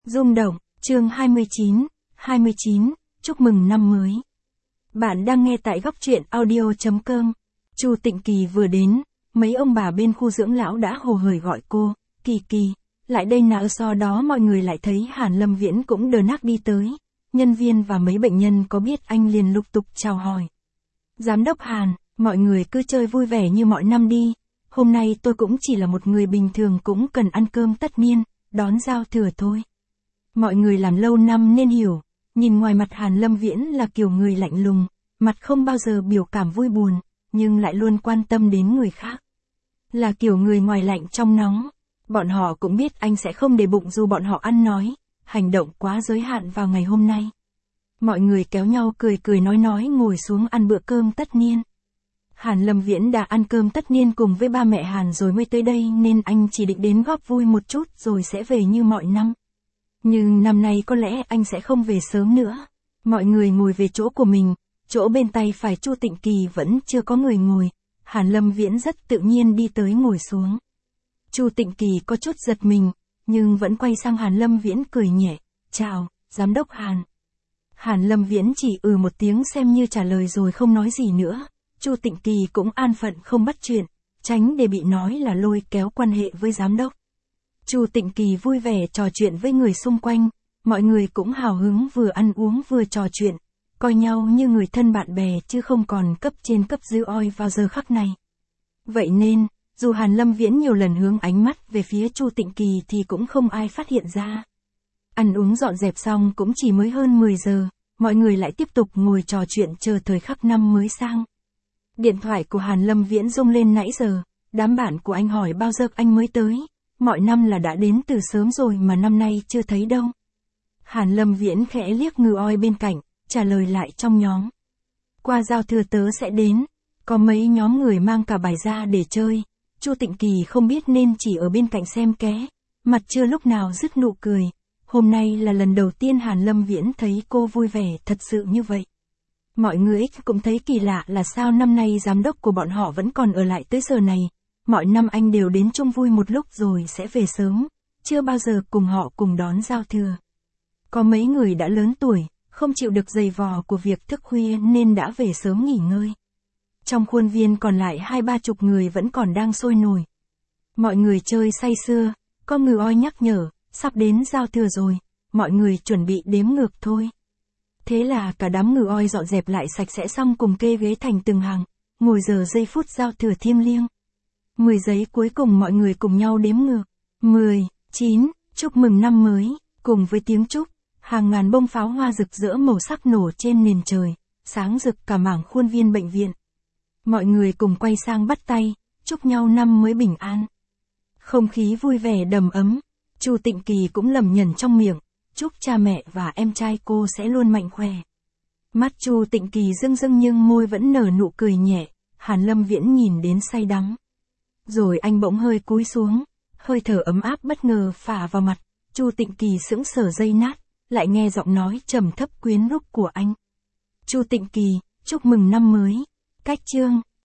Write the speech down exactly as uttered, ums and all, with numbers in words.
Rung động, chương hai mươi chín, hai mươi chín, chúc mừng năm mới. Bạn đang nghe tại góc truyện audio chấm com. Chu Tịnh Kỳ vừa đến, mấy ông bà bên khu dưỡng lão đã hồ hởi gọi cô, Kỳ Kỳ, lại đây nào. Sau đó mọi người lại thấy Hàn Lâm Viễn cũng đờ nác đi tới. Nhân viên và mấy bệnh nhân có biết anh liền lục tục chào hỏi. Giám đốc Hàn, mọi người cứ chơi vui vẻ như mọi năm đi. Hôm nay tôi cũng chỉ là một người bình thường cũng cần ăn cơm tất niên, đón giao thừa thôi. Mọi người làm lâu năm nên hiểu, nhìn ngoài mặt Hàn Lâm Viễn là kiểu người lạnh lùng, mặt không bao giờ biểu cảm vui buồn, nhưng lại luôn quan tâm đến người khác. Là kiểu người ngoài lạnh trong nóng, bọn họ cũng biết anh sẽ không để bụng dù bọn họ ăn nói, hành động quá giới hạn vào ngày hôm nay. Mọi người kéo nhau cười cười nói nói ngồi xuống ăn bữa cơm tất niên. Hàn Lâm Viễn đã ăn cơm tất niên cùng với ba mẹ Hàn rồi mới tới đây nên anh chỉ định đến góp vui một chút rồi sẽ về như mọi năm. Nhưng năm nay có lẽ anh sẽ không về sớm nữa. Mọi người ngồi về chỗ của mình, chỗ bên tay phải Chu Tịnh Kỳ vẫn chưa có người ngồi. Hàn Lâm Viễn rất tự nhiên đi tới ngồi xuống. Chu Tịnh Kỳ có chút giật mình, nhưng vẫn quay sang Hàn Lâm Viễn cười nhẹ, chào, giám đốc Hàn. Hàn Lâm Viễn chỉ ừ một tiếng xem như trả lời rồi không nói gì nữa. Chu Tịnh Kỳ cũng an phận không bắt chuyện, tránh để bị nói là lôi kéo quan hệ với giám đốc. Chu Tịnh Kỳ vui vẻ trò chuyện với người xung quanh, mọi người cũng hào hứng vừa ăn uống vừa trò chuyện, coi nhau như người thân bạn bè chứ không còn cấp trên cấp dưới oi vào giờ khắc này. Vậy nên, dù Hàn Lâm Viễn nhiều lần hướng ánh mắt về phía Chu Tịnh Kỳ thì cũng không ai phát hiện ra. Ăn uống dọn dẹp xong cũng chỉ mới hơn mười giờ, mọi người lại tiếp tục ngồi trò chuyện chờ thời khắc năm mới sang. Điện thoại của Hàn Lâm Viễn rung lên nãy giờ, đám bạn của anh hỏi bao giờ anh mới tới. Mọi năm là đã đến từ sớm rồi mà năm nay chưa thấy đâu. Hàn Lâm Viễn khẽ liếc Ngư Oi bên cạnh, trả lời lại trong nhóm. Qua giao thừa tớ sẽ đến, có mấy nhóm người mang cả bài ra để chơi. Chu Tịnh Kỳ không biết nên chỉ ở bên cạnh xem ké, mặt chưa lúc nào dứt nụ cười. Hôm nay là lần đầu tiên Hàn Lâm Viễn thấy cô vui vẻ thật sự như vậy. Mọi người cũng thấy kỳ lạ là sao năm nay giám đốc của bọn họ vẫn còn ở lại tới giờ này. Mọi năm anh đều đến chung vui một lúc rồi sẽ về sớm, chưa bao giờ cùng họ cùng đón giao thừa. Có mấy người đã lớn tuổi, không chịu được giày vò của việc thức khuya nên đã về sớm nghỉ ngơi. Trong khuôn viên còn lại hai ba chục người vẫn còn đang sôi nổi. Mọi người chơi say sưa, có Ngư Oi nhắc nhở, sắp đến giao thừa rồi, mọi người chuẩn bị đếm ngược thôi. Thế là cả đám Ngư Oi dọn dẹp lại sạch sẽ xong cùng kê ghế thành từng hàng, ngồi giờ giây phút giao thừa thiêng liêng. mười giây cuối cùng mọi người cùng nhau đếm ngược. mười, chín, chúc mừng năm mới, cùng với tiếng chúc, hàng ngàn bông pháo hoa rực rỡ màu sắc nổ trên nền trời, sáng rực cả mảng khuôn viên bệnh viện. Mọi người cùng quay sang bắt tay, chúc nhau năm mới bình an. Không khí vui vẻ đầm ấm, Chu Tịnh Kỳ cũng lẩm nhẩm trong miệng, chúc cha mẹ và em trai cô sẽ luôn mạnh khỏe. Mắt Chu Tịnh Kỳ rưng rưng nhưng môi vẫn nở nụ cười nhẹ, Hàn Lâm Viễn nhìn đến say đắm. Rồi anh bỗng hơi cúi xuống, hơi thở ấm áp bất ngờ phả vào mặt, Chu Tịnh Kỳ sững sờ giây nát, lại nghe giọng nói trầm thấp quyến rũ của anh. Chu Tịnh Kỳ, chúc mừng năm mới. Cách chương